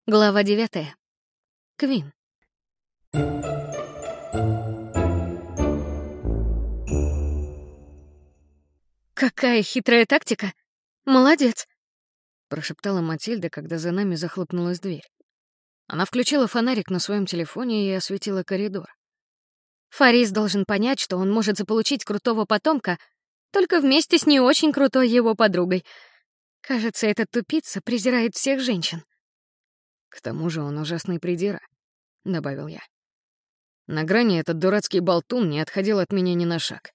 Глава 9. Квин. «Какая хитрая тактика! Молодец!» — прошептала Матильда, когда за нами захлопнулась дверь. Она включила фонарик на своем телефоне и осветила коридор. «Фарис должен понять, что он может заполучить крутого потомка только вместе с не очень крутой его подругой. Кажется, этот тупица презирает всех женщин». «К тому же он ужасный придира», — добавил я. На грани этот дурацкий болтун не отходил от меня ни на шаг.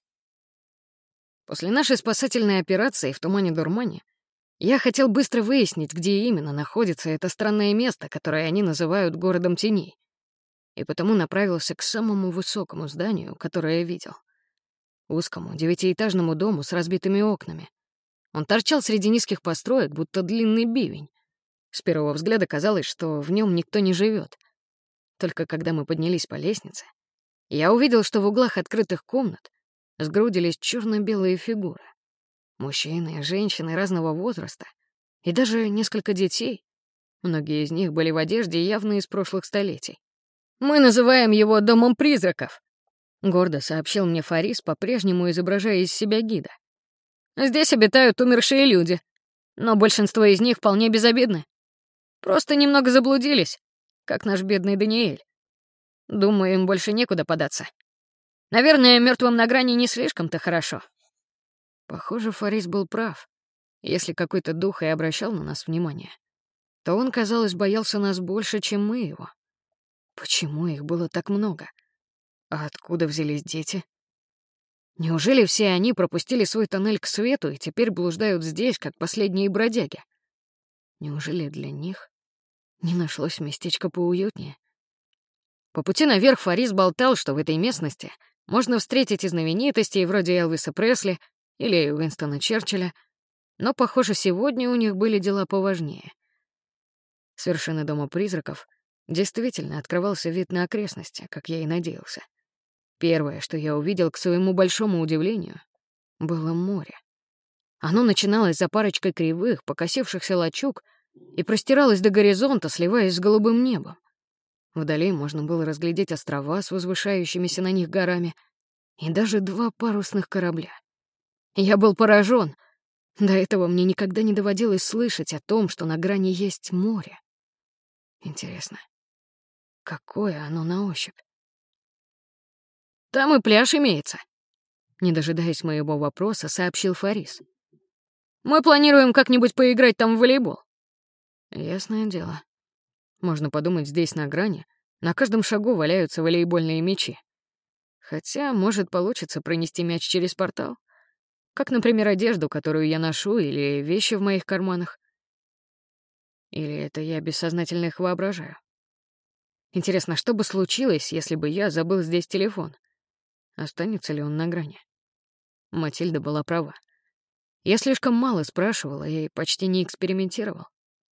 После нашей спасательной операции в Тумане-Дурмане я хотел быстро выяснить, где именно находится это странное место, которое они называют городом теней, и потому направился к самому высокому зданию, которое я видел. Узкому, 9-этажному дому с разбитыми окнами. Он торчал среди низких построек, будто длинный бивень. С первого взгляда казалось, что в нем никто не живет. Только когда мы поднялись по лестнице, я увидел, что в углах открытых комнат сгрудились черно-белые фигуры. Мужчины, женщины разного возраста и даже несколько детей. Многие из них были в одежде явно из прошлых столетий. «Мы называем его домом призраков», — гордо сообщил мне Фарис, по-прежнему изображая из себя гида. «Здесь обитают умершие люди, но большинство из них вполне безобидны. Просто немного заблудились, как наш бедный Даниэль. Думаю, им больше некуда податься. Наверное, мертвым на грани не слишком-то хорошо». Похоже, Фарис был прав. Если какой-то дух и обращал на нас внимание, то он, казалось, боялся нас больше, чем мы его. Почему их было так много? А откуда взялись дети? Неужели все они пропустили свой тоннель к свету и теперь блуждают здесь, как последние бродяги? Неужели для них не нашлось местечко поуютнее? По пути наверх Фарис болтал, что в этой местности можно встретить и знаменитостей вроде Элвиса Пресли или Уинстона Черчилля, но, похоже, сегодня у них были дела поважнее. С вершины дома призраков действительно открывался вид на окрестности, как я и надеялся. Первое, что я увидел, к своему большому удивлению, было море. Оно начиналось за парочкой кривых, покосившихся лачуг и простиралось до горизонта, сливаясь с голубым небом. Вдали можно было разглядеть острова с возвышающимися на них горами и даже 2 парусных корабля. Я был поражен. До этого мне никогда не доводилось слышать о том, что на грани есть море. Интересно, какое оно на ощупь? «Там и пляж имеется», — не дожидаясь моего вопроса, сообщил Фарис. «Мы планируем как-нибудь поиграть там в волейбол». Ясное дело. Можно подумать, здесь на грани на каждом шагу валяются волейбольные мячи. Хотя, может, получится пронести мяч через портал. Как, например, одежду, которую я ношу, или вещи в моих карманах. Или это я бессознательно их воображаю? Интересно, что бы случилось, если бы я забыл здесь телефон? Останется ли он на грани? Матильда была права. Я слишком мало спрашивала и почти не экспериментировал.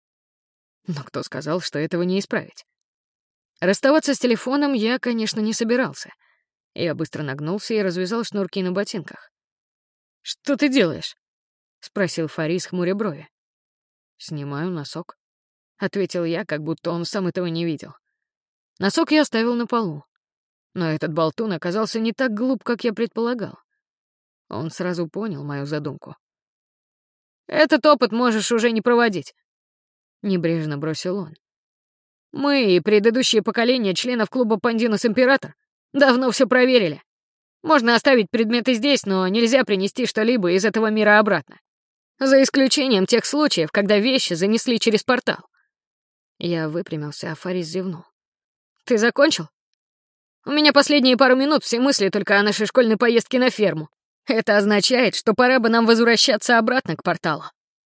Но кто сказал, что этого не исправить? Расставаться с телефоном я, конечно, не собирался. Я быстро нагнулся и развязал шнурки на ботинках. «Что ты делаешь?» — спросил Фарис, хмуря брови. «Снимаю носок», — ответил я, как будто он сам этого не видел. Носок я оставил на полу. Но этот болтун оказался не так глуп, как я предполагал. Он сразу понял мою задумку. «Этот опыт можешь уже не проводить», — небрежно бросил он. «Мы и предыдущие поколения членов клуба «Пандинус Император» давно все проверили. Можно оставить предметы здесь, но нельзя принести что-либо из этого мира обратно. За исключением тех случаев, когда вещи занесли через портал». Я выпрямился, а Фарис зевнул. «Ты закончил? У меня последние пару минут все мысли только о нашей школьной поездке на ферму. Это означает, что пора бы нам возвращаться обратно к порталу».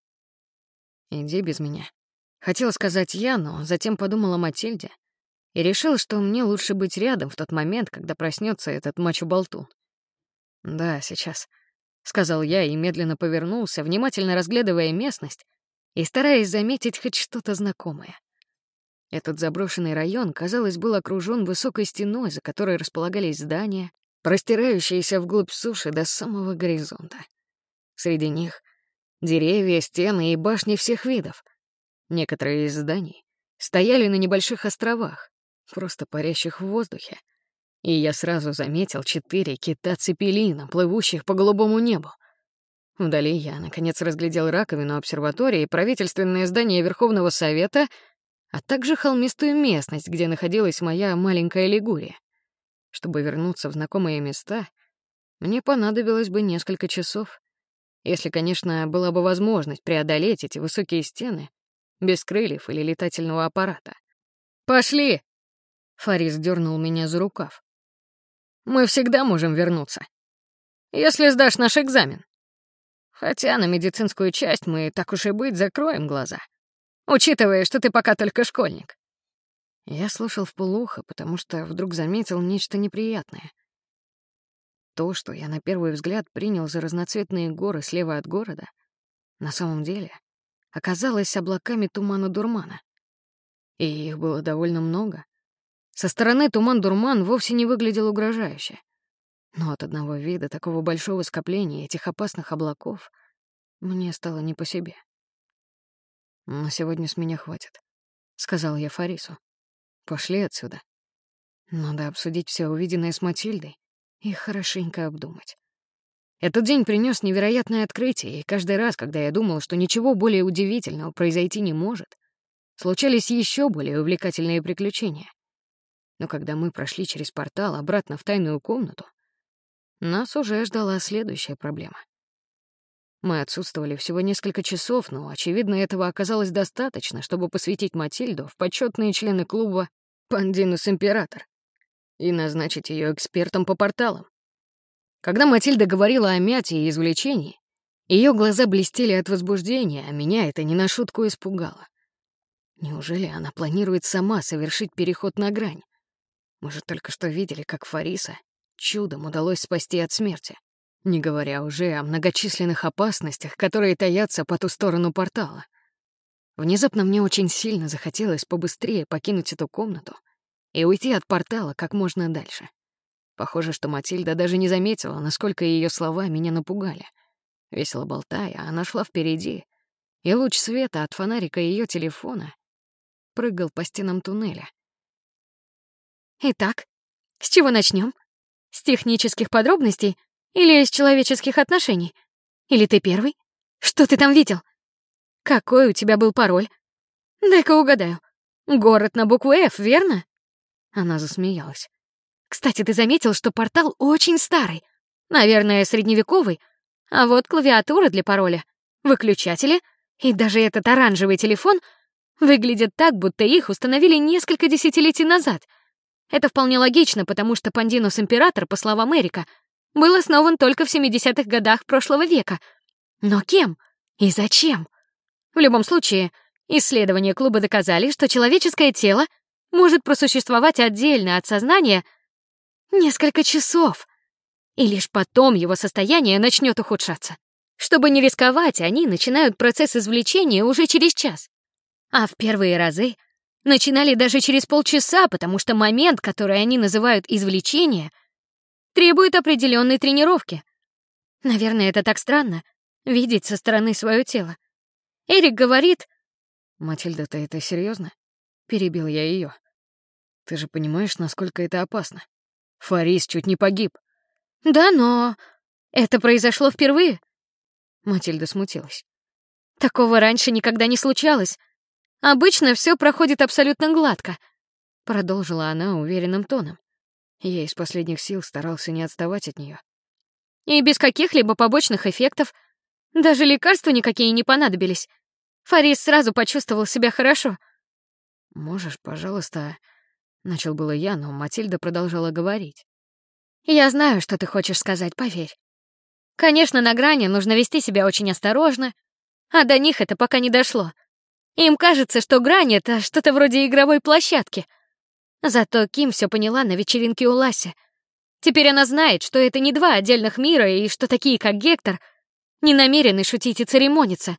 «Иди без меня», — хотела сказать я, но затем подумала о Матильде и решил, что мне лучше быть рядом в тот момент, когда проснется этот мачо-болтун. «Да, сейчас», — сказал я и медленно повернулся, внимательно разглядывая местность и стараясь заметить хоть что-то знакомое. Этот заброшенный район, казалось, был окружен высокой стеной, за которой располагались здания, простирающиеся вглубь суши до самого горизонта. Среди них деревья, стены и башни всех видов. Некоторые из зданий стояли на небольших островах, просто парящих в воздухе. И я сразу заметил 4 кита-цепелина, плывущих по голубому небу. Вдали я, наконец, разглядел раковину обсерватории, правительственное здание Верховного Совета, а также холмистую местность, где находилась моя маленькая Лигурия. Чтобы вернуться в знакомые места, мне понадобилось бы несколько часов, если, конечно, была бы возможность преодолеть эти высокие стены без крыльев или летательного аппарата. «Пошли!» — Фарис дернул меня за рукав. «Мы всегда можем вернуться, если сдашь наш экзамен. Хотя на медицинскую часть мы, так уж и быть, закроем глаза, учитывая, что ты пока только школьник». Я слушал вполуха, потому что вдруг заметил нечто неприятное. То, что я на первый взгляд принял за разноцветные горы слева от города, на самом деле оказалось облаками тумана-дурмана. И их было довольно много. Со стороны туман-дурман вовсе не выглядел угрожающе. Но от одного вида такого большого скопления этих опасных облаков мне стало не по себе. «На сегодня с меня хватит», — сказал я Фарису. «Пошли отсюда. Надо обсудить все увиденное с Матильдой и хорошенько обдумать». Этот день принес невероятное открытие, и каждый раз, когда я думал, что ничего более удивительного произойти не может, случались еще более увлекательные приключения. Но когда мы прошли через портал обратно в тайную комнату, нас уже ждала следующая проблема. Мы отсутствовали всего несколько часов, но, очевидно, этого оказалось достаточно, чтобы посвятить Матильду в почетные члены клуба «Пандинус Император» и назначить ее экспертом по порталам. Когда Матильда говорила о мяте и извлечении, ее глаза блестели от возбуждения, а меня это не на шутку испугало. Неужели она планирует сама совершить переход на грань? Мы же только что видели, как Фариса чудом удалось спасти от смерти, не говоря уже о многочисленных опасностях, которые таятся по ту сторону портала. Внезапно мне очень сильно захотелось побыстрее покинуть эту комнату и уйти от портала как можно дальше. Похоже, что Матильда даже не заметила, насколько ее слова меня напугали. Весело болтая, она шла впереди, и луч света от фонарика ее телефона прыгал по стенам туннеля. Итак, с чего начнем? С технических подробностей или с человеческих отношений? Или ты первый? Что ты там видел? Какой у тебя был пароль? Дай-ка угадаю. Город на букву «Ф», верно? Она засмеялась. Кстати, ты заметил, что портал очень старый. Наверное, средневековый. А вот клавиатура для пароля, выключатели и даже этот оранжевый телефон выглядят так, будто их установили несколько десятилетий назад. Это вполне логично, потому что Пандинус Император, по словам Эрика, был основан только в 70-х годах прошлого века. Но кем и зачем? В любом случае, исследования клуба доказали, что человеческое тело может просуществовать отдельно от сознания несколько часов, и лишь потом его состояние начнет ухудшаться. Чтобы не рисковать, они начинают процесс извлечения уже через час. А в первые разы начинали даже через полчаса, потому что момент, который они называют извлечение, требует определенной тренировки. Наверное, это так странно — видеть со стороны свое тело. Эрик говорит... «Матильда, ты это серьезно? Перебил я ее. «Ты же понимаешь, насколько это опасно? Фарис чуть не погиб». «Да, но это произошло впервые». Матильда смутилась. «Такого раньше никогда не случалось. Обычно все проходит абсолютно гладко», — продолжила она уверенным тоном. Я из последних сил старался не отставать от нее. «И без каких-либо побочных эффектов. Даже лекарства никакие не понадобились. Фарис сразу почувствовал себя хорошо». «Можешь, пожалуйста...» — начал было я, но Матильда продолжала говорить. «Я знаю, что ты хочешь сказать, поверь. Конечно, на грани нужно вести себя очень осторожно, а до них это пока не дошло. Им кажется, что грань — это что-то вроде игровой площадки. Зато Ким все поняла на вечеринке у Ласси. Теперь она знает, что это не два отдельных мира и что такие, как Гектор, не намерены шутить и церемониться.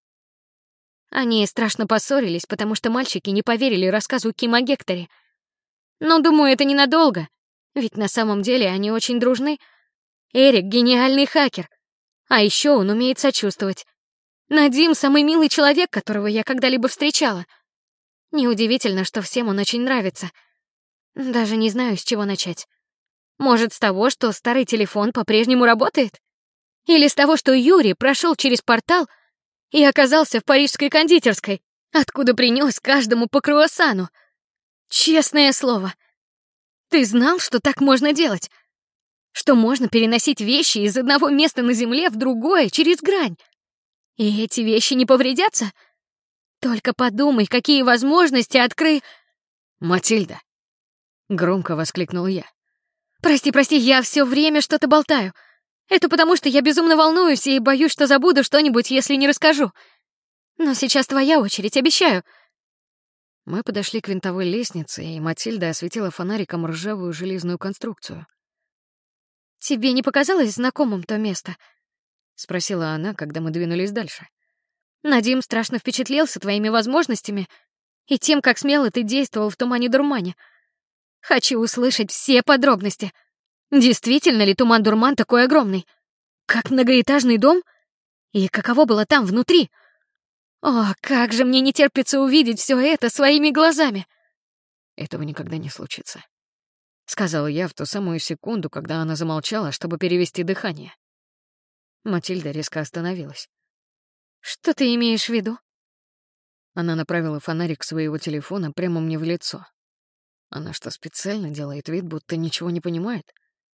Они страшно поссорились, потому что мальчики не поверили рассказу Ким о Гекторе. Но, думаю, это ненадолго, ведь на самом деле они очень дружны. Эрик — гениальный хакер, а еще он умеет сочувствовать. Надим — самый милый человек, которого я когда-либо встречала. Неудивительно, что всем он очень нравится. Даже не знаю, с чего начать. Может, с того, что старый телефон по-прежнему работает? Или с того, что Юрий прошел через портал и оказался в парижской кондитерской, откуда принес каждому по круассану? Честное слово. Ты знал, что так можно делать? Что можно переносить вещи из одного места на земле в другое через грань? И эти вещи не повредятся? Только подумай, какие возможности «Матильда!» — громко воскликнул я. Прости, я все время что-то болтаю. Это потому, что я безумно волнуюсь и боюсь, что забуду что-нибудь, если не расскажу. Но сейчас твоя очередь, обещаю. Мы подошли к винтовой лестнице, и Матильда осветила фонариком ржавую железную конструкцию. «Тебе не показалось знакомым то место?» — спросила она, когда мы двинулись дальше. «Надим страшно впечатлился твоими возможностями и тем, как смело ты действовал в тумане-дурмане. Хочу услышать все подробности. Действительно ли туман-дурман такой огромный? Как многоэтажный дом? И каково было там внутри? О, как же мне не терпится увидеть все это своими глазами!» «Этого никогда не случится», — сказала я в ту самую секунду, когда она замолчала, чтобы перевести дыхание. Матильда резко остановилась. «Что ты имеешь в виду?» Она направила фонарик своего телефона прямо мне в лицо. Она что, специально делает вид, будто ничего не понимает?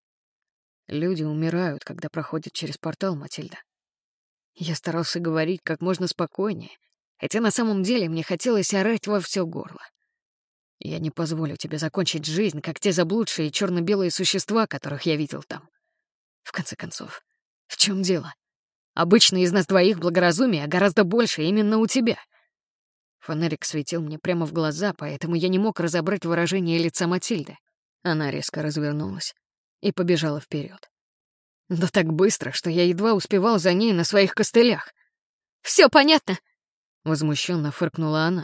Люди умирают, когда проходят через портал, Матильда. Я старался говорить как можно спокойнее, хотя на самом деле мне хотелось орать во всё горло. Я не позволю тебе закончить жизнь, как те заблудшие черно-белые существа, которых я видел там. В конце концов, в чем дело? Обычно из нас двоих благоразумия гораздо больше именно у тебя. Фонарик светил мне прямо в глаза, поэтому я не мог разобрать выражение лица Матильды. Она резко развернулась и побежала вперед. Да так быстро, что я едва успевал за ней на своих костылях. «Все понятно», — возмущенно фыркнула она.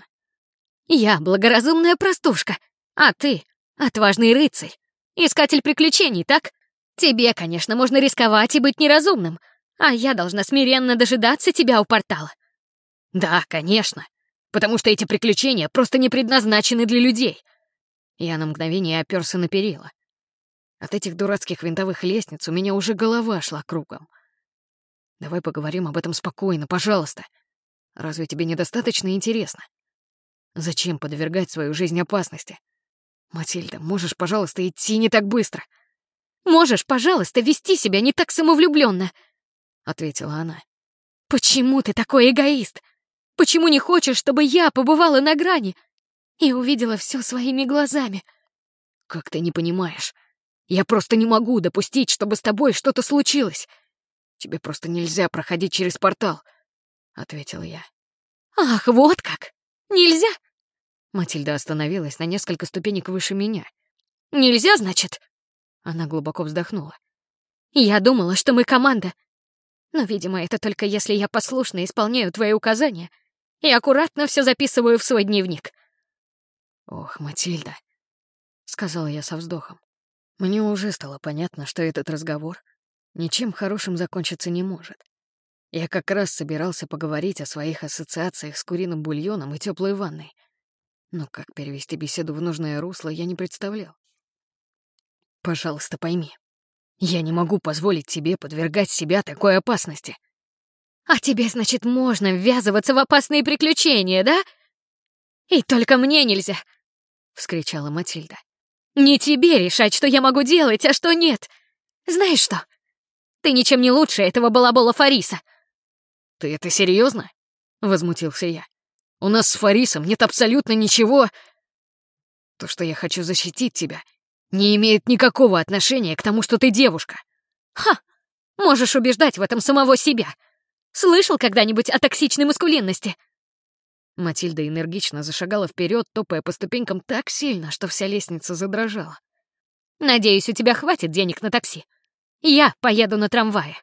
«Я благоразумная простушка, а ты — отважный рыцарь, искатель приключений, так? Тебе, конечно, можно рисковать и быть неразумным, а я должна смиренно дожидаться тебя у портала». «Да, конечно, потому что эти приключения просто не предназначены для людей». Я на мгновение оперся на перила. От этих дурацких винтовых лестниц у меня уже голова шла кругом. Давай поговорим об этом спокойно, пожалуйста. Разве тебе недостаточно интересно? Зачем подвергать свою жизнь опасности? Матильда, можешь, пожалуйста, идти не так быстро? «Можешь, пожалуйста, вести себя не так самовлюбленно», — ответила она. «Почему ты такой эгоист? Почему не хочешь, чтобы я побывала на грани и увидела все своими глазами?» «Как ты не понимаешь? Я просто не могу допустить, чтобы с тобой что-то случилось. Тебе просто нельзя проходить через портал», — ответил я. «Ах, вот как! Нельзя?» Матильда остановилась на несколько ступенек выше меня. «Нельзя, значит?» Она глубоко вздохнула. «Я думала, что мы команда. Но, видимо, это только если я послушно исполняю твои указания и аккуратно все записываю в свой дневник». «Ох, Матильда», — сказала я со вздохом. Мне уже стало понятно, что этот разговор ничем хорошим закончиться не может. Я как раз собирался поговорить о своих ассоциациях с куриным бульоном и теплой ванной. Но как перевести беседу в нужное русло, я не представлял. «Пожалуйста, пойми, я не могу позволить тебе подвергать себя такой опасности». «А тебе, значит, можно ввязываться в опасные приключения, да? И только мне нельзя!» — вскричала Матильда. «Не тебе решать, что я могу делать, а что нет. Знаешь что? Ты ничем не лучше этого балабола Фариса». «Ты это серьезно? Возмутился я. «У нас с Фарисом нет абсолютно ничего. То, что я хочу защитить тебя, не имеет никакого отношения к тому, что ты девушка». «Ха! Можешь убеждать в этом самого себя. Слышал когда-нибудь о токсичной маскулинности?» Матильда энергично зашагала вперед, топая по ступенькам так сильно, что вся лестница задрожала. «Надеюсь, у тебя хватит денег на такси. Я поеду на трамвае».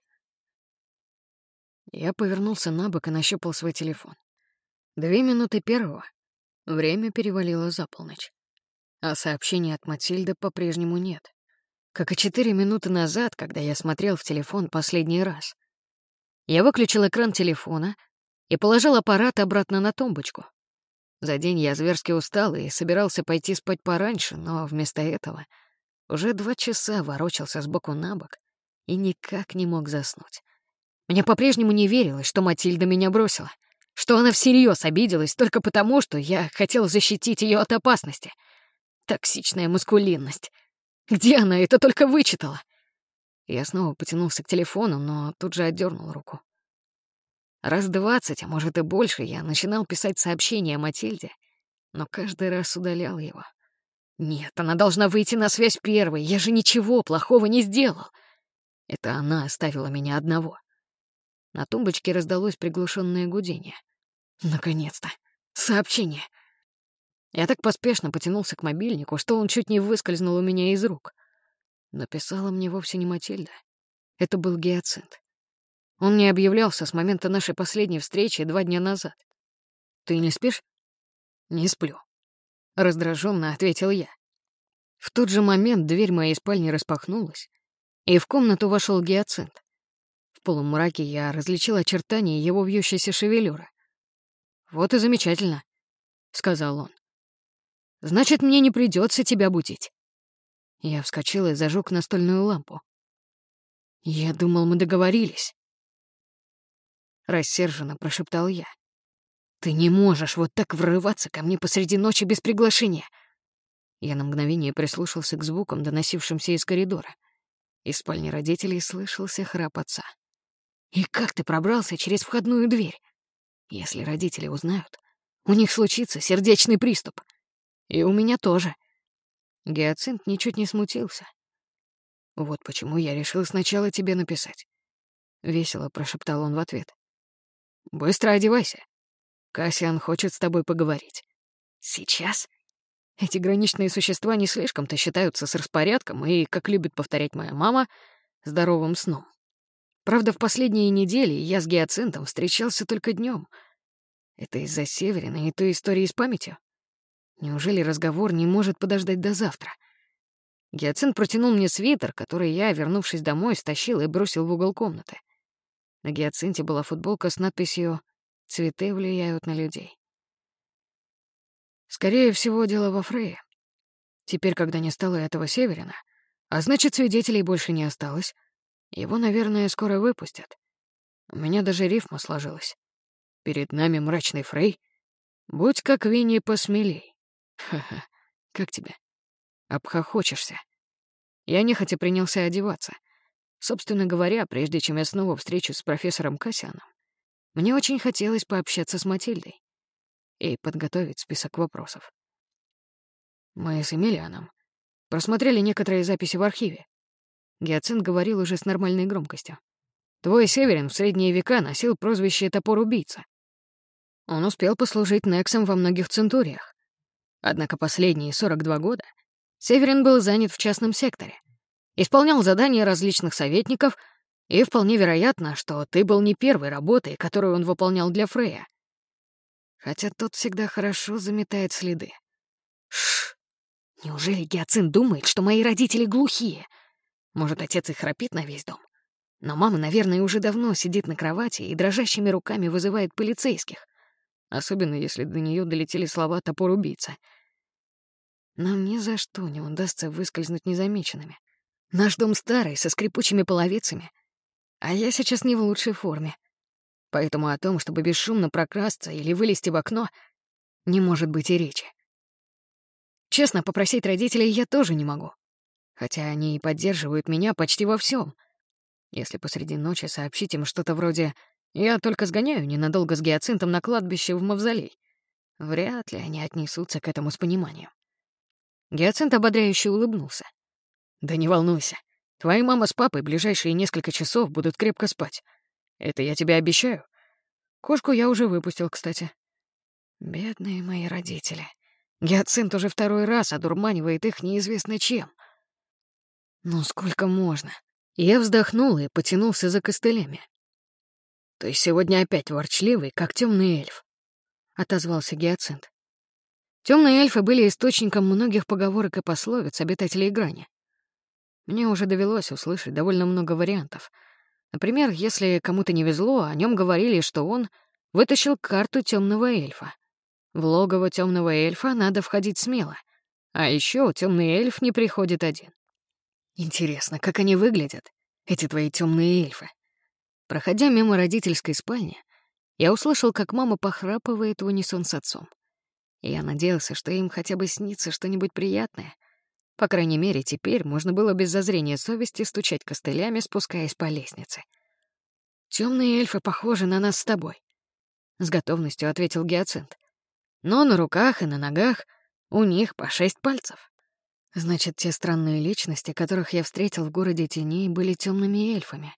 Я повернулся на бок и нащупал свой телефон. 2 минуты первого. Время перевалило за полночь. А сообщений от Матильды по-прежнему нет. Как и 4 минуты назад, когда я смотрел в телефон последний раз. Я выключил экран телефона и положил аппарат обратно на тумбочку. За день я зверски устал и собирался пойти спать пораньше, но вместо этого уже 2 часа ворочался с боку на бок и никак не мог заснуть. Мне по-прежнему не верилось, что Матильда меня бросила, что она всерьез обиделась только потому, что я хотел защитить ее от опасности. Токсичная маскулинность. Где она это только вычитала? Я снова потянулся к телефону, но тут же отдернул руку. Раз 20, а может и больше, я начинал писать сообщения Матильде, но каждый раз удалял его. Нет, она должна выйти на связь первой, я же ничего плохого не сделал. Это она оставила меня одного. На тумбочке раздалось приглушенное гудение. Наконец-то. Сообщение. Я так поспешно потянулся к мобильнику, что он чуть не выскользнул у меня из рук. Но писала мне вовсе не Матильда. Это был Гиацинт. Он не объявлялся с момента нашей последней встречи 2 дня назад. «Ты не спишь?» «Не сплю», — раздраженно ответил я. В тот же момент дверь моей спальни распахнулась, и в комнату вошел Гиацинт. В полумраке я различил очертания его вьющейся шевелюры. «Вот и замечательно», — сказал он. «Значит, мне не придется тебя будить». Я вскочил и зажег настольную лампу. «Я думал, мы договорились». Рассерженно прошептал я. «Ты не можешь вот так врываться ко мне посреди ночи без приглашения!» Я на мгновение прислушался к звукам, доносившимся из коридора. Из спальни родителей слышался храп отца. «И как ты пробрался через входную дверь? Если родители узнают, у них случится сердечный приступ. И у меня тоже». Гиацинт ничуть не смутился. «Вот почему я решил сначала тебе написать». Весело прошептал он в ответ. «Быстро одевайся. Кассиан хочет с тобой поговорить». «Сейчас?» Эти граничные существа не слишком-то считаются с распорядком и, как любит повторять моя мама, здоровым сном. Правда, в последние недели я с Гиацинтом встречался только днем. Это из-за Северина и той истории с памятью? Неужели разговор не может подождать до завтра? Гиацинт протянул мне свитер, который я, вернувшись домой, стащил и бросил в угол комнаты. На Гиацинте была футболка с надписью «Цветы влияют на людей». Скорее всего, дело во Фрейе. Теперь, когда не стало этого Северина, а значит, свидетелей больше не осталось, его, наверное, скоро выпустят. У меня даже рифма сложилась. Перед нами мрачный Фрей. Будь как Винни посмелей. Ха-ха, как тебе? Обхохочешься. Я нехотя принялся одеваться. Собственно говоря, прежде чем я снова встречусь с профессором Кассианом, мне очень хотелось пообщаться с Матильдой и подготовить список вопросов. Мы с Эмилианом просмотрели некоторые записи в архиве. Гиацинт говорил уже с нормальной громкостью. Твой Северин в средние века носил прозвище «Топор-убийца». Он успел послужить Нексом во многих центуриях. Однако последние 42 года Северин был занят в частном секторе, исполнял задания различных советников, и вполне вероятно, что ты был не первой работой, которую он выполнял для Фрея. Хотя тот всегда хорошо заметает следы. Шш! Неужели Гиацинт думает, что мои родители глухие? Может, отец и храпит на весь дом? Но мама, наверное, уже давно сидит на кровати и дрожащими руками вызывает полицейских. Особенно, если до нее долетели слова «топор-убийца». Нам ни за что не удастся выскользнуть незамеченными. Наш дом старый, со скрипучими половицами. А я сейчас не в лучшей форме. Поэтому о том, чтобы бесшумно прокрасться или вылезти в окно, не может быть и речи. Честно, попросить родителей я тоже не могу. Хотя они и поддерживают меня почти во всем. Если посреди ночи сообщить им что-то вроде «я только сгоняю ненадолго с Гиацинтом на кладбище в мавзолей», вряд ли они отнесутся к этому с пониманием. Гиацинт ободряюще улыбнулся. «Да не волнуйся. Твои мама с папой ближайшие несколько часов будут крепко спать. Это я тебе обещаю. Кошку я уже выпустил, кстати». Бедные мои родители. Гиацинт уже 2-й раз одурманивает их неизвестно чем. Ну сколько можно? Я вздохнул и потянулся за костылями. «Ты сегодня опять ворчливый, как темный эльф», — отозвался Гиацинт. Темные эльфы были источником многих поговорок и пословиц обитателей Грани. Мне уже довелось услышать довольно много вариантов. Например, если кому-то не везло, о нем говорили, что он вытащил карту темного эльфа. В логово темного эльфа надо входить смело. А еще темный эльф не приходит один. Интересно, как они выглядят, эти твои темные эльфы? Проходя мимо родительской спальни, я услышал, как мама похрапывает в унисон с отцом. Я надеялся, что им хотя бы снится что-нибудь приятное. По крайней мере, теперь можно было без зазрения совести стучать костылями, спускаясь по лестнице. «Темные эльфы похожи на нас с тобой», — с готовностью ответил Гиацинт. «Но на руках и на ногах у них по 6 пальцев». Значит, те странные личности, которых я встретил в городе теней, были темными эльфами.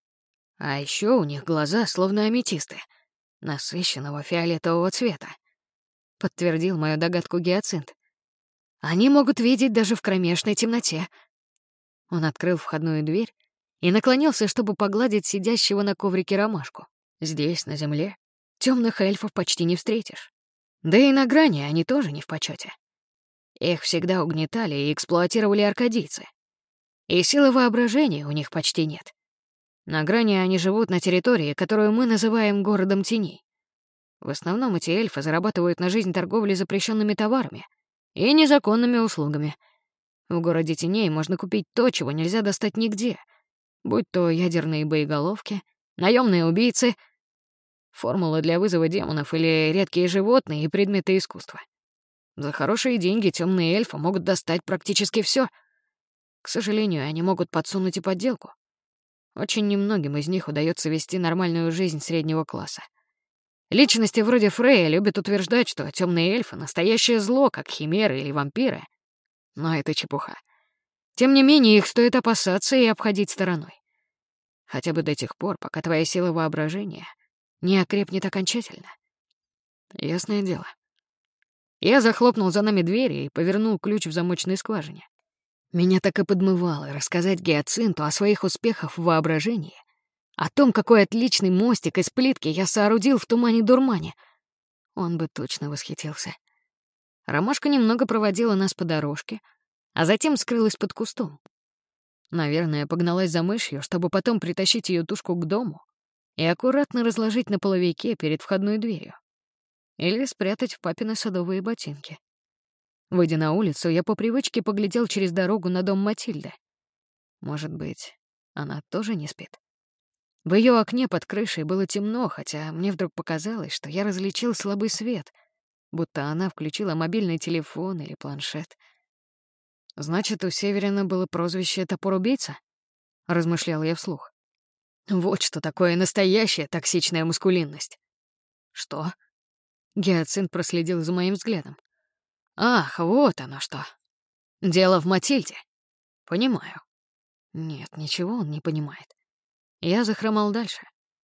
А еще у них глаза словно аметисты, насыщенного фиолетового цвета. Подтвердил мою догадку Гиацинт. Они могут видеть даже в кромешной темноте. Он открыл входную дверь и наклонился, чтобы погладить сидящего на коврике ромашку. Здесь, на земле, темных эльфов почти не встретишь. Да и на грани они тоже не в почете. Их всегда угнетали и эксплуатировали аркадийцы. И силы воображения у них почти нет. На грани они живут на территории, которую мы называем городом теней. В основном эти эльфы зарабатывают на жизнь торговлей запрещенными товарами и незаконными услугами. В городе теней можно купить то, чего нельзя достать нигде, будь то ядерные боеголовки, наемные убийцы, формулы для вызова демонов или редкие животные и предметы искусства. За хорошие деньги темные эльфы могут достать практически все. К сожалению, они могут подсунуть и подделку. Очень немногим из них удается вести нормальную жизнь среднего класса. Личности вроде Фрея любят утверждать, что темные эльфы — настоящее зло, как химеры или вампиры. Но это чепуха. Тем не менее, их стоит опасаться и обходить стороной. Хотя бы до тех пор, пока твоя сила воображения не окрепнет окончательно. Ясное дело. Я захлопнул за нами двери и повернул ключ в замочной скважине. Меня так и подмывало рассказать Гиацинту о своих успехах в воображении, о том, какой отличный мостик из плитки я соорудил в тумане-дурмане. Он бы точно восхитился. Ромашка немного проводила нас по дорожке, а затем скрылась под кустом. Наверное, погналась за мышью, чтобы потом притащить ее тушку к дому и аккуратно разложить на половике перед входной дверью. Или спрятать в папины садовые ботинки. Выйдя на улицу, я по привычке поглядел через дорогу на дом Матильды. Может быть, она тоже не спит? В ее окне под крышей было темно, хотя мне вдруг показалось, что я различил слабый свет, будто она включила мобильный телефон или планшет. «Значит, у Северина было прозвище «Топор-убийца»?» — размышлял я вслух. «Вот что такое настоящая токсичная маскулинность». «Что?» — Гиацинт проследил за моим взглядом. «Ах, вот оно что. Дело в Матильде. Понимаю». Нет, ничего он не понимает. Я захромал дальше.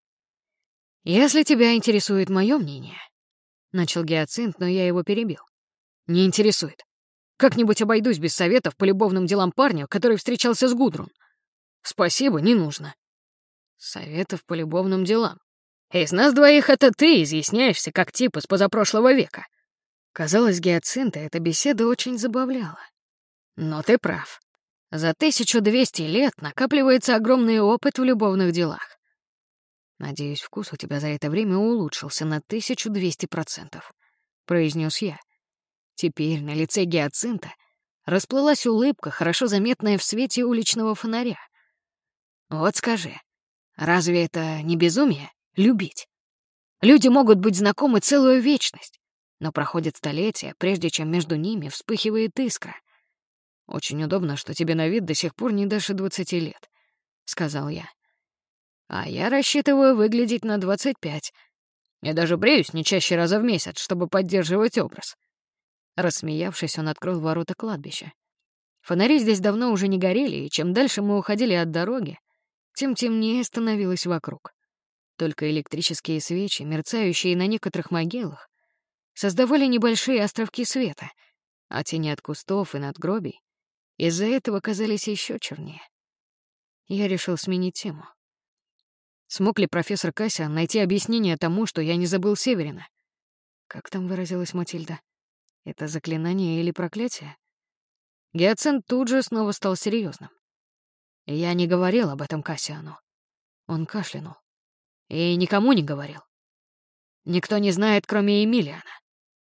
«Если тебя интересует мое мнение...» — начал Гиацинт, но я его перебил. «Не интересует. Как-нибудь обойдусь без советов по любовным делам парню, который встречался с Гудрун. Спасибо, не нужно». «Советов по любовным делам. Из нас двоих это ты изъясняешься, как тип из позапрошлого века». Казалось, Гиацинта эта беседа очень забавляла. Но ты прав. За 1200 лет накапливается огромный опыт в любовных делах. Надеюсь, вкус у тебя за это время улучшился на 1200%, произнес я. Теперь на лице Гиацинта расплылась улыбка, хорошо заметная в свете уличного фонаря. Вот скажи, разве это не безумие — любить? Люди могут быть знакомы целую вечность, но проходит столетия, прежде чем между ними вспыхивает искра. «Очень удобно, что тебе на вид до сих пор не дальше 20 лет», — сказал я. «А я рассчитываю выглядеть на 25. Я даже бреюсь не чаще раза в месяц, чтобы поддерживать образ». Рассмеявшись, он открыл ворота кладбища. Фонари здесь давно уже не горели, и чем дальше мы уходили от дороги, тем темнее становилось вокруг. Только электрические свечи, мерцающие на некоторых могилах, создавали небольшие островки света, а тени от кустов и надгробий из-за этого казались еще чернее. Я решил сменить тему. Смог ли профессор Кассиан найти объяснение тому, что я не забыл Северина? Как там выразилась Матильда? Это заклинание или проклятие? Гиацинт тут же снова стал серьезным. Я не говорил об этом Кассиану. Он кашлянул. И никому не говорил. Никто не знает, кроме Эмилиана.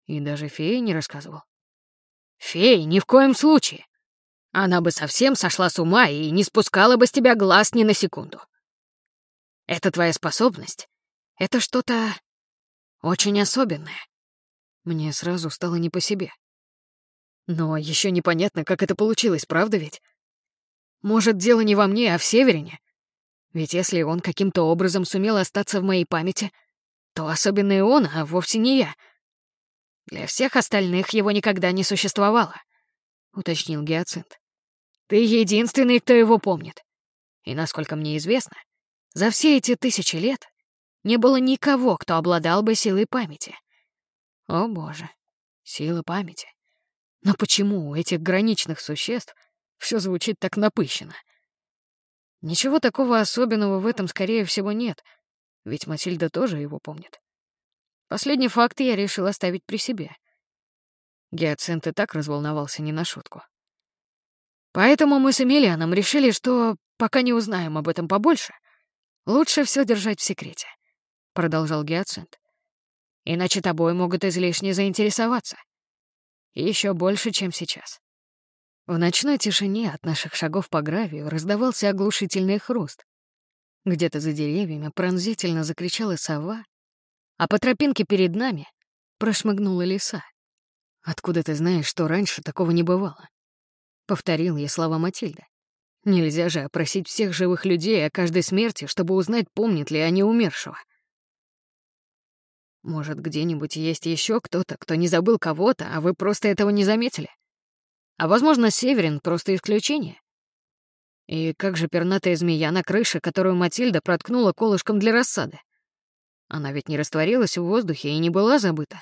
И даже фея не рассказывал. Фея ни в коем случае. Она бы совсем сошла с ума и не спускала бы с тебя глаз ни на секунду. Это твоя способность. Это что-то очень особенное. Мне сразу стало не по себе. Но еще непонятно, как это получилось, правда ведь? Может, дело не во мне, а в Северине? Ведь если он каким-то образом сумел остаться в моей памяти, то особенный он, а вовсе не я. Для всех остальных его никогда не существовало, — уточнил Гиацинт. Ты единственный, кто его помнит. И, насколько мне известно, за все эти 1000 лет не было никого, кто обладал бы силой памяти. О боже, сила памяти. Но почему у этих граничных существ все звучит так напыщенно? Ничего такого особенного в этом, скорее всего, нет, ведь Матильда тоже его помнит. Последний факт я решил оставить при себе. Гиацинт и так разволновался не на шутку. Поэтому мы с Эмилианом решили, что, пока не узнаем об этом побольше, лучше все держать в секрете, — продолжал Гиацинт. Иначе тобой могут излишне заинтересоваться. И еще больше, чем сейчас. В ночной тишине от наших шагов по гравию раздавался оглушительный хруст. Где-то за деревьями пронзительно закричала сова, а по тропинке перед нами прошмыгнула лиса. «Откуда ты знаешь, что раньше такого не бывало?» — повторил я слова Матильды. «Нельзя же опросить всех живых людей о каждой смерти, чтобы узнать, помнят ли они умершего. Может, где-нибудь есть еще кто-то, кто не забыл кого-то, а вы просто этого не заметили? А, возможно, Северин — просто исключение? И как же пернатая змея на крыше, которую Матильда проткнула колышком для рассады? Она ведь не растворилась в воздухе и не была забыта».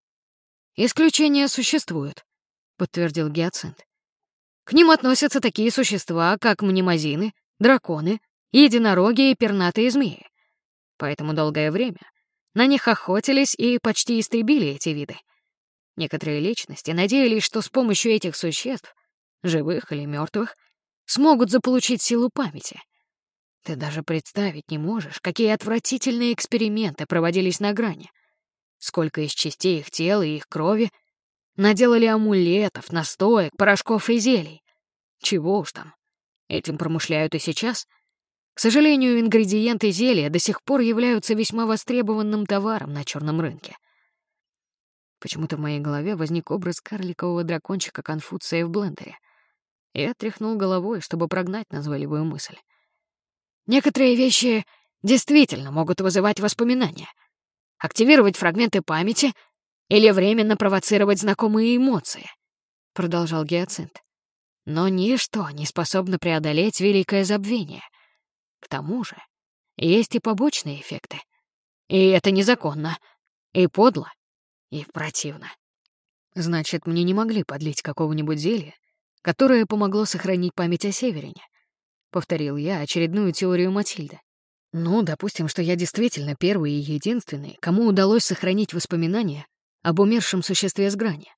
«Исключения существуют», — подтвердил Гиацинт. «К ним относятся такие существа, как мнемозины, драконы, единороги и пернатые змеи. Поэтому долгое время на них охотились и почти истребили эти виды. Некоторые личности надеялись, что с помощью этих существ, живых или мертвых, смогут заполучить силу памяти. Ты даже представить не можешь, какие отвратительные эксперименты проводились на грани. Сколько из частей их тела и их крови наделали амулетов, настоек, порошков и зелий. Чего уж там, этим промышляют и сейчас. К сожалению, ингредиенты зелья до сих пор являются весьма востребованным товаром на черном рынке. Почему-то в моей голове возник образ карликового дракончика Конфуция в блендере. Я тряхнул головой, чтобы прогнать назойливую мысль. Некоторые вещи действительно могут вызывать воспоминания, активировать фрагменты памяти или временно провоцировать знакомые эмоции, — продолжал Гиацинт. Но ничто не способно преодолеть великое забвение. К тому же есть и побочные эффекты. И это незаконно, и подло, и противно. Значит, мне не могли подлить какого-нибудь зелья, которое помогло сохранить память о Северине. Повторил я очередную теорию Матильды. Ну, допустим, что я действительно первый и единственный, кому удалось сохранить воспоминания об умершем существе с грани.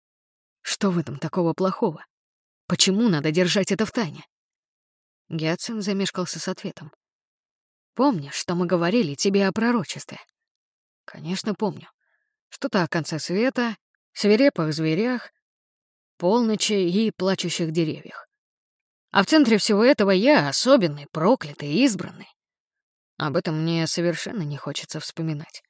Что в этом такого плохого? Почему надо держать это в тайне? Гиацинт замешкался с ответом. «Помнишь, что мы говорили тебе о пророчестве?» «Конечно, помню. Что-то о конце света, свирепых зверях, полночи и плачущих деревьях. А в центре всего этого я особенный, проклятый, избранный. Об этом мне совершенно не хочется вспоминать.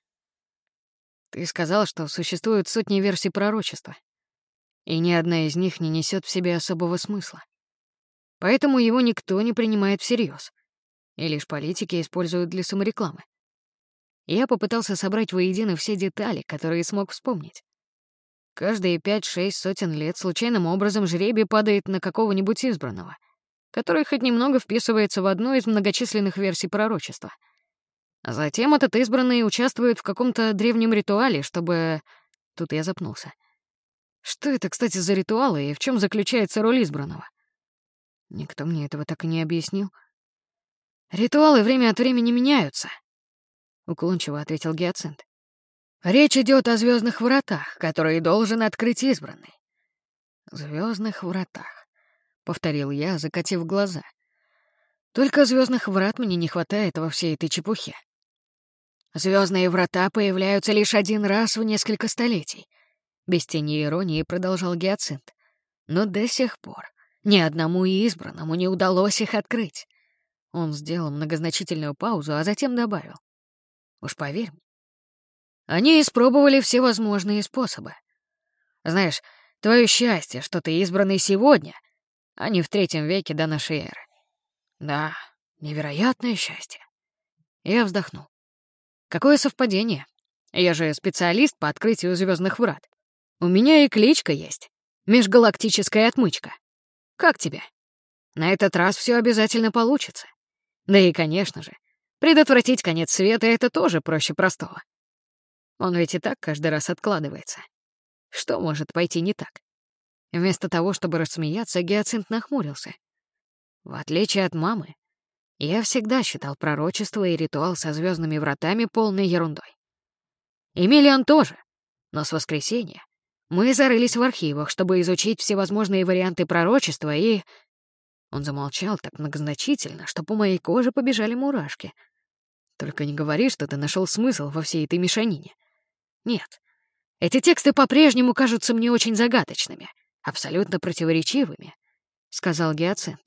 Ты сказал, что существуют сотни версий пророчества, и ни одна из них не несет в себе особого смысла. Поэтому его никто не принимает всерьез, и лишь политики используют для саморекламы. Я попытался собрать воедино все детали, которые смог вспомнить. Каждые 5-6 сотен лет случайным образом жребий падает на какого-нибудь избранного, который хоть немного вписывается в одну из многочисленных версий пророчества. А затем этот избранный участвует в каком-то древнем ритуале, чтобы... Тут я запнулся. Что это, кстати, за ритуалы и в чем заключается роль избранного? Никто мне этого так и не объяснил. «Ритуалы время от времени меняются», — уклончиво ответил Гиацинт. «Речь идет о звездных вратах, которые должен открыть избранный». «Звездных вратах», — повторил я, закатив глаза. «Только звездных врат мне не хватает во всей этой чепухе. Звездные врата появляются лишь один раз в несколько столетий, Без тени иронии продолжал Гиацинт. Но до сих пор ни одному избранному не удалось их открыть. Он сделал многозначительную паузу, а затем добавил. Уж поверь мне. Они испробовали все возможные способы. Знаешь, твое счастье, что ты избранный сегодня, а не в 3 веке до нашей эры. Да, невероятное счастье. Я вздохнул. Какое совпадение. Я же специалист по открытию звездных врат. У меня и кличка есть. Межгалактическая отмычка. Как тебе? На этот раз все обязательно получится. Да и, конечно же, предотвратить конец света — это тоже проще простого. Он ведь и так каждый раз откладывается. Что может пойти не так? Вместо того, чтобы рассмеяться, Гиацинт нахмурился. В отличие от мамы, я всегда считал пророчество и ритуал со звездными вратами полной ерундой. Эмилиан тоже, но с воскресенья мы зарылись в архивах, чтобы изучить всевозможные варианты пророчества, и... Он замолчал так многозначительно, что по моей коже побежали мурашки. Только не говори, что ты нашел смысл во всей этой мешанине. Нет, эти тексты по-прежнему кажутся мне очень загадочными, абсолютно противоречивыми, — сказал Гиацинт.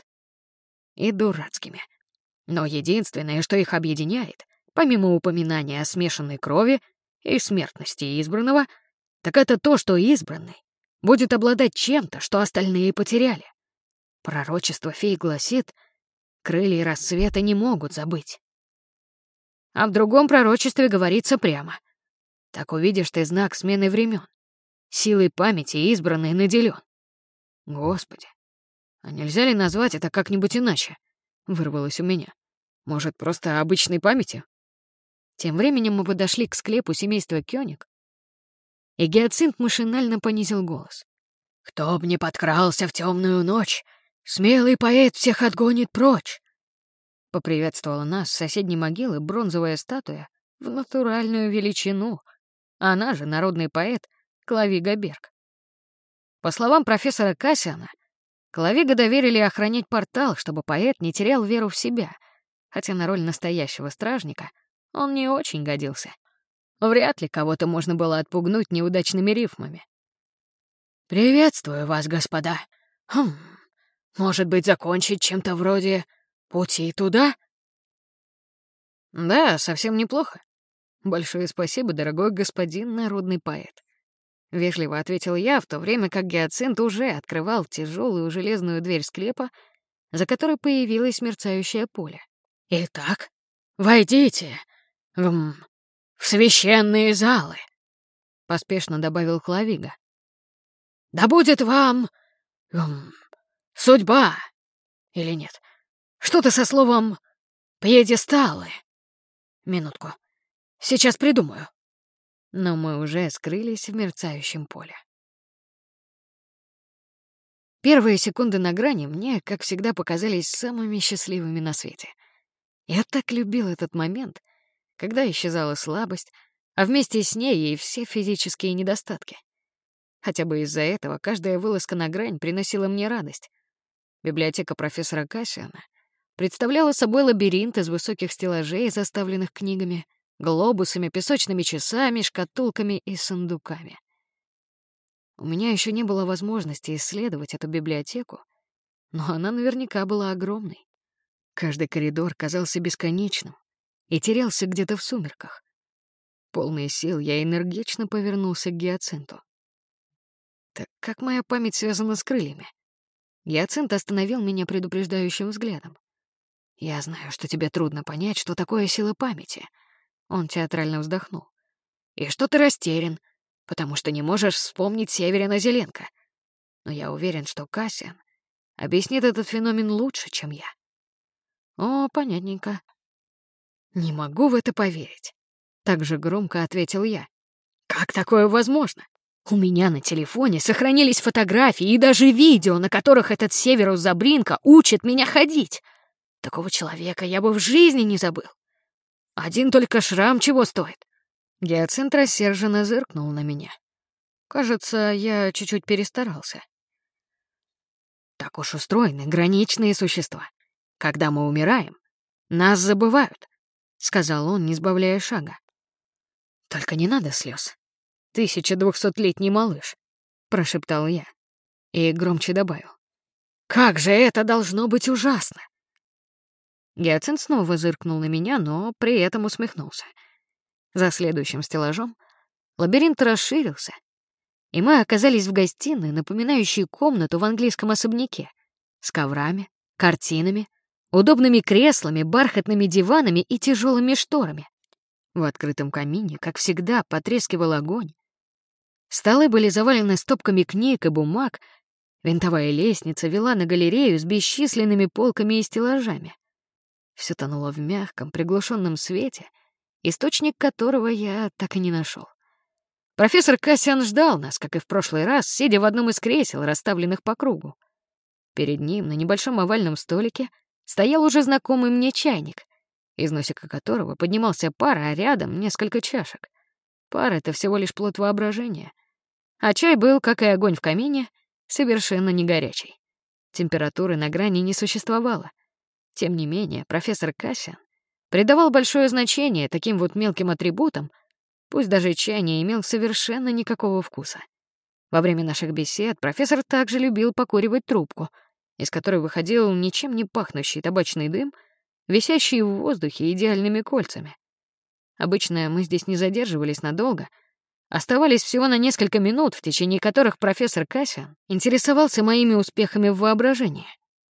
И дурацкими. Но единственное, что их объединяет, помимо упоминания о смешанной крови и смертности избранного, так это то, что избранный будет обладать чем-то, что остальные потеряли. Пророчество фей гласит, крылья рассвета не могут забыть. А в другом пророчестве говорится прямо. Так увидишь ты знак смены времен. Силой памяти избранный наделен. Господи, а нельзя ли назвать это как-нибудь иначе? Вырвалось у меня. Может, просто обычной памятью? Тем временем мы подошли к склепу семейства Кёник, и Гиацинт машинально понизил голос. «Кто б не подкрался в темную ночь, смелый поэт всех отгонит прочь!» Поприветствовала нас с соседней могилы бронзовая статуя в натуральную величину. Она же народный поэт Клавига Берг. По словам профессора Кассиана, Клавига доверили охранять портал, чтобы поэт не терял веру в себя, хотя на роль настоящего стражника он не очень годился. Вряд ли кого-то можно было отпугнуть неудачными рифмами. «Приветствую вас, господа. Может быть, закончить чем-то вроде «Пути туда»?» «Да, совсем неплохо. Большое спасибо, дорогой господин народный поэт», — вежливо ответил я, в то время как Гиацинт уже открывал тяжелую железную дверь склепа, за которой появилось мерцающее поле. «Итак, войдите в священные залы», — поспешно добавил Клавига. «Да будет вам судьба, или нет, что-то со словом «пьедесталы». Минутку, сейчас придумаю». Но мы уже скрылись в мерцающем поле. Первые секунды на грани мне, как всегда, показались самыми счастливыми на свете. Я так любил этот момент, когда исчезала слабость, а вместе с ней и все физические недостатки. Хотя бы из-за этого каждая вылазка на грань приносила мне радость. Библиотека профессора Кассиана представляла собой лабиринт из высоких стеллажей, заставленных книгами, глобусами, песочными часами, шкатулками и сундуками. У меня еще не было возможности исследовать эту библиотеку, но она наверняка была огромной. Каждый коридор казался бесконечным и терялся где-то в сумерках. Полный сил, я энергично повернулся к Гиацинту. Так как моя память связана с крыльями? Гиацинт остановил меня предупреждающим взглядом. «Я знаю, что тебе трудно понять, что такое сила памяти». Он театрально вздохнул. «И что ты растерян, потому что не можешь вспомнить Северина Зеленко. Но я уверен, что Кассиан объяснит этот феномен лучше, чем я». «О, понятненько». «Не могу в это поверить», — так же громко ответил я. «Как такое возможно? У меня на телефоне сохранились фотографии и даже видео, на которых этот Северус Забринка учит меня ходить. Такого человека я бы в жизни не забыл. Один только шрам чего стоит». Гиацинт рассерженно зыркнул на меня. Кажется, я чуть-чуть перестарался. Так уж устроены граничные существа. Когда мы умираем, нас забывают, — сказал он, не сбавляя шага. Только не надо слез. 1200-летний малыш», — прошептал я и громче добавил. «Как же это должно быть ужасно!» Гиацинт снова зыркнул на меня, но при этом усмехнулся. За следующим стеллажом лабиринт расширился, и мы оказались в гостиной, напоминающей комнату в английском особняке, с коврами, картинами, удобными креслами, бархатными диванами и тяжелыми шторами. В открытом камине, как всегда, потрескивал огонь. Столы были завалены стопками книг и бумаг, винтовая лестница вела на галерею с бесчисленными полками и стеллажами. Все тонуло в мягком, приглушенном свете, источник которого я так и не нашел. Профессор Кассиан ждал нас, как и в прошлый раз, сидя в одном из кресел, расставленных по кругу. Перед ним на небольшом овальном столике стоял уже знакомый мне чайник, из носика которого поднимался пар, а рядом несколько чашек. Пар — это всего лишь плод воображения. А чай был, как и огонь в камине, совершенно не горячий. Температуры на грани не существовало. Тем не менее, профессор Кассиан придавал большое значение таким вот мелким атрибутам, пусть даже чай не имел совершенно никакого вкуса. Во время наших бесед профессор также любил покуривать трубку, из которой выходил ничем не пахнущий табачный дым, висящий в воздухе идеальными кольцами. Обычно мы здесь не задерживались надолго, оставались всего на несколько минут, в течение которых профессор Кассиан интересовался моими успехами в воображении.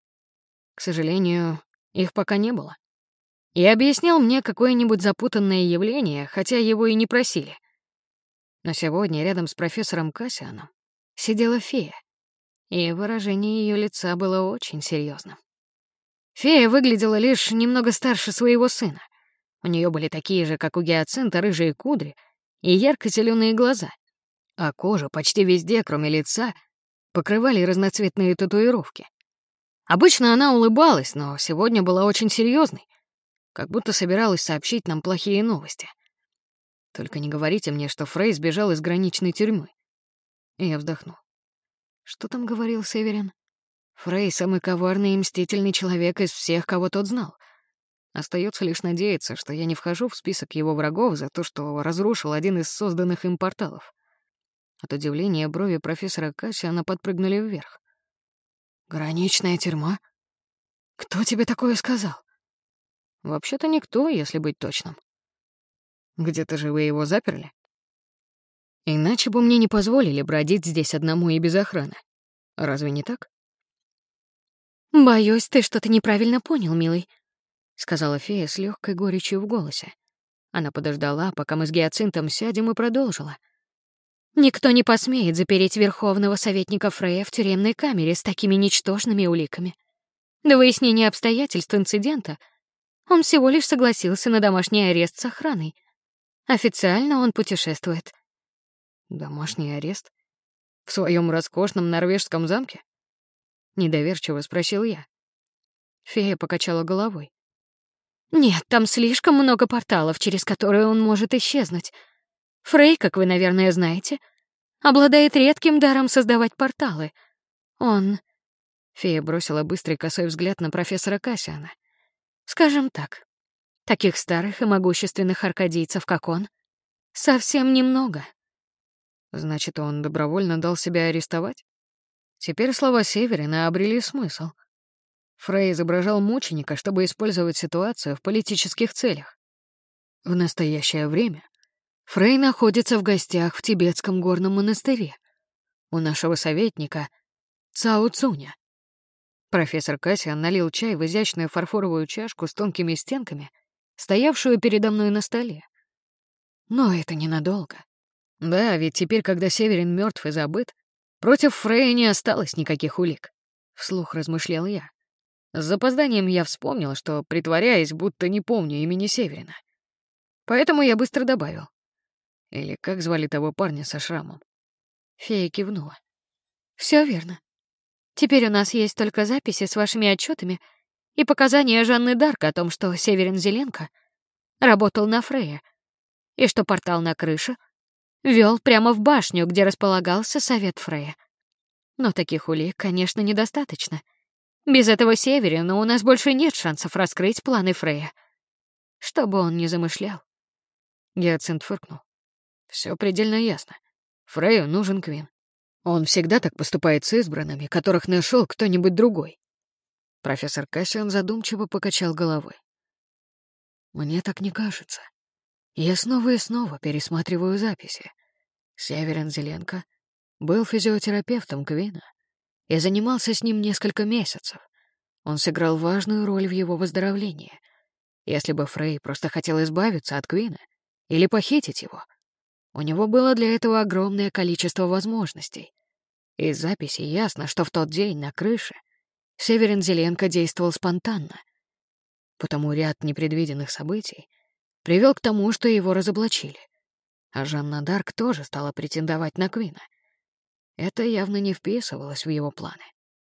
К сожалению, их пока не было. И объяснял мне какое-нибудь запутанное явление, хотя его и не просили. Но сегодня рядом с профессором Кассианом сидела фея, и выражение ее лица было очень серьезным. Фея выглядела лишь немного старше своего сына. У нее были такие же, как у Гиацинта, рыжие кудри и ярко-зеленые глаза, а кожу почти везде, кроме лица, покрывали разноцветные татуировки. Обычно она улыбалась, но сегодня была очень серьезной, как будто собиралась сообщить нам плохие новости. Только не говорите мне, что Фрей сбежал из граничной тюрьмы. И я вздохнул. Что там говорил Северин? Фрей — самый коварный и мстительный человек из всех, кого тот знал. Остается лишь надеяться, что я не вхожу в список его врагов за то, что разрушил один из созданных им порталов. От удивления брови профессора Кассиана подпрыгнули вверх. «Граничная тюрьма? Кто тебе такое сказал?» «Вообще-то никто, если быть точным». «Где-то же вы его заперли?» «Иначе бы мне не позволили бродить здесь одному и без охраны. Разве не так?» «Боюсь, ты что-то неправильно понял, милый», — сказала фея с легкой горечью в голосе. Она подождала, пока мы с Гиацинтом сядем, и продолжила. «Никто не посмеет запереть верховного советника Фрея в тюремной камере с такими ничтожными уликами. До выяснения обстоятельств инцидента он всего лишь согласился на домашний арест с охраной. Официально он путешествует». «Домашний арест? В своем роскошном норвежском замке?» Недоверчиво спросил я. Фея покачала головой. «Нет, там слишком много порталов, через которые он может исчезнуть. Фрей, как вы, наверное, знаете, обладает редким даром создавать порталы. Он...» Фея бросила быстрый косой взгляд на профессора Кассиана. «Скажем так, таких старых и могущественных аркадийцев, как он, совсем немного». «Значит, он добровольно дал себя арестовать?» Теперь слова Северина обрели смысл. Фрей изображал мученика, чтобы использовать ситуацию в политических целях. В настоящее время Фрей находится в гостях в тибетском горном монастыре у нашего советника Цао Цуня. Профессор Кассиан налил чай в изящную фарфоровую чашку с тонкими стенками, стоявшую передо мной на столе. Но это ненадолго. Да, ведь теперь, когда Северин мертв и забыт, против Фрея не осталось никаких улик. Вслух размышлял я. С запозданием я вспомнил, что, притворяясь, будто не помню имени Северина. Поэтому я быстро добавил. Или как звали того парня со шрамом? Фея кивнула. «Все верно. Теперь у нас есть только записи с вашими отчетами и показания Жанны Дарк о том, что Северин Зеленко работал на Фрея, и что портал на крыше вел прямо в башню, где располагался совет Фрея. Но таких улик, конечно, недостаточно. Без этого Северина у нас больше нет шансов раскрыть планы Фрея. Что бы он ни замышлял». Гиацинт фыркнул. Все предельно ясно. Фрею нужен Квин. Он всегда так поступает с избранными, которых нашел кто-нибудь другой. Профессор Кассиан задумчиво покачал головой. Мне так не кажется. Я снова и снова пересматриваю записи. Северин Зеленко был физиотерапевтом Квина и занимался с ним несколько месяцев. Он сыграл важную роль в его выздоровлении. Если бы Фрей просто хотел избавиться от Квина или похитить его, у него было для этого огромное количество возможностей. Из записи ясно, что в тот день на крыше Северин Зеленко действовал спонтанно. Потому ряд непредвиденных событий привел к тому, что его разоблачили. А Жанна Дарк тоже стала претендовать на Квина. Это явно не вписывалось в его планы.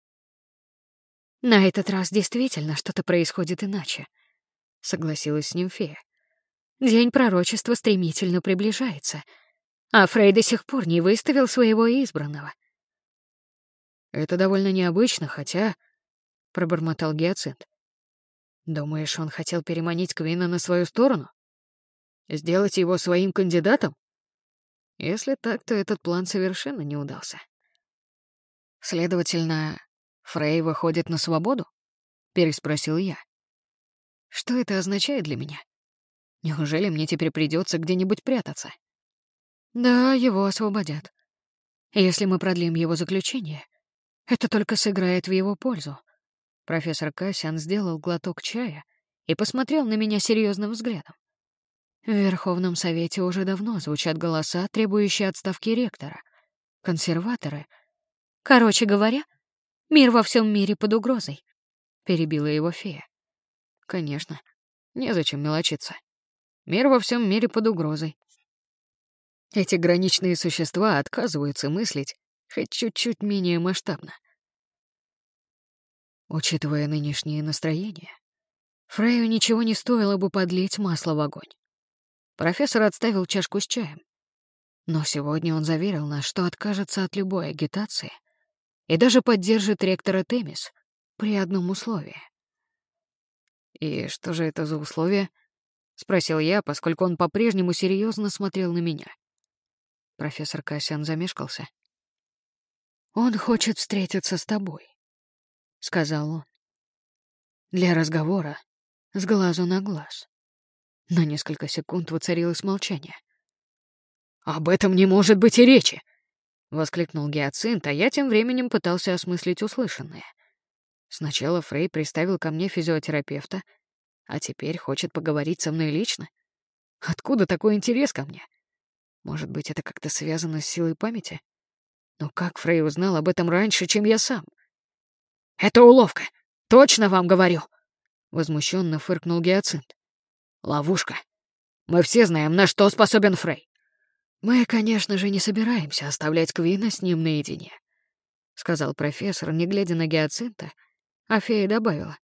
«На этот раз действительно что-то происходит иначе», — согласилась с ним фея. «День пророчества стремительно приближается, а Фрей до сих пор не выставил своего избранного». «Это довольно необычно, хотя...» — пробормотал Гиацинт. «Думаешь, он хотел переманить Квина на свою сторону? Сделать его своим кандидатом? Если так, то этот план совершенно не удался. Следовательно, Фрей выходит на свободу?» — переспросил я. «Что это означает для меня? Неужели мне теперь придется где-нибудь прятаться?» «Да, его освободят. Если мы продлим его заключение, это только сыграет в его пользу». Профессор Кассиан сделал глоток чая и посмотрел на меня серьезным взглядом. В Верховном Совете уже давно звучат голоса, требующие отставки ректора. Консерваторы. Короче говоря, мир во всем мире под угрозой, — перебила его фея. Конечно, незачем мелочиться. Мир во всем мире под угрозой. Эти граничные существа отказываются мыслить хоть чуть-чуть менее масштабно. Учитывая нынешнее настроение, Фрею ничего не стоило бы подлить масло в огонь. Профессор отставил чашку с чаем. Но сегодня он заверил нас, что откажется от любой агитации и даже поддержит ректора Темис при одном условии. «И что же это за условие?» — спросил я, поскольку он по-прежнему серьезно смотрел на меня. Профессор Кассиан замешкался. «Он хочет встретиться с тобой», — сказал он. «Для разговора с глазу на глаз». На несколько секунд воцарилось молчание. «Об этом не может быть и речи!» — воскликнул Гиацинт, а я тем временем пытался осмыслить услышанное. Сначала Фрей приставил ко мне физиотерапевта, а теперь хочет поговорить со мной лично. Откуда такой интерес ко мне? Может быть, это как-то связано с силой памяти? Но как Фрей узнал об этом раньше, чем я сам? «Это уловка! Точно вам говорю!» — возмущенно фыркнул Гиацинт. «Ловушка. Мы все знаем, на что способен Фрей». «Мы, конечно же, не собираемся оставлять Квина с ним наедине», — сказал профессор, не глядя на Гиацинта, а фея добавила.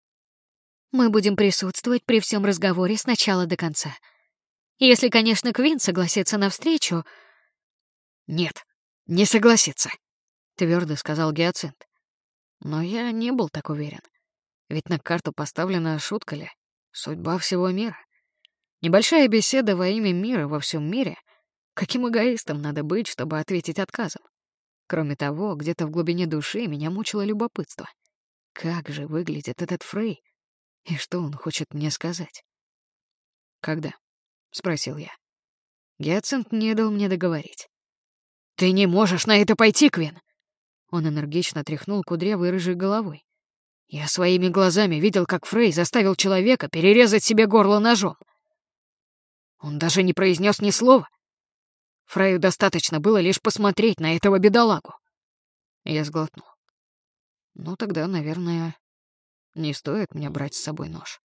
«Мы будем присутствовать при всем разговоре с начала до конца. Если, конечно, Квин согласится на встречу...» «Нет, не согласится», — твердо сказал Гиацинт. Но я не был так уверен. Ведь на карту поставлена, шутка ли, судьба всего мира. Небольшая беседа во имя мира во всем мире. Каким эгоистом надо быть, чтобы ответить отказом? Кроме того, где-то в глубине души меня мучило любопытство. Как же выглядит этот Фрей? И что он хочет мне сказать? «Когда?» — спросил я. Гиацинт не дал мне договорить. «Ты не можешь на это пойти, Квин!» Он энергично тряхнул кудрявой рыжей головой. «Я своими глазами видел, как Фрей заставил человека перерезать себе горло ножом. Он даже не произнес ни слова. Фрею достаточно было лишь посмотреть на этого бедолагу». Я сглотнул. «Ну тогда, наверное, не стоит мне брать с собой нож».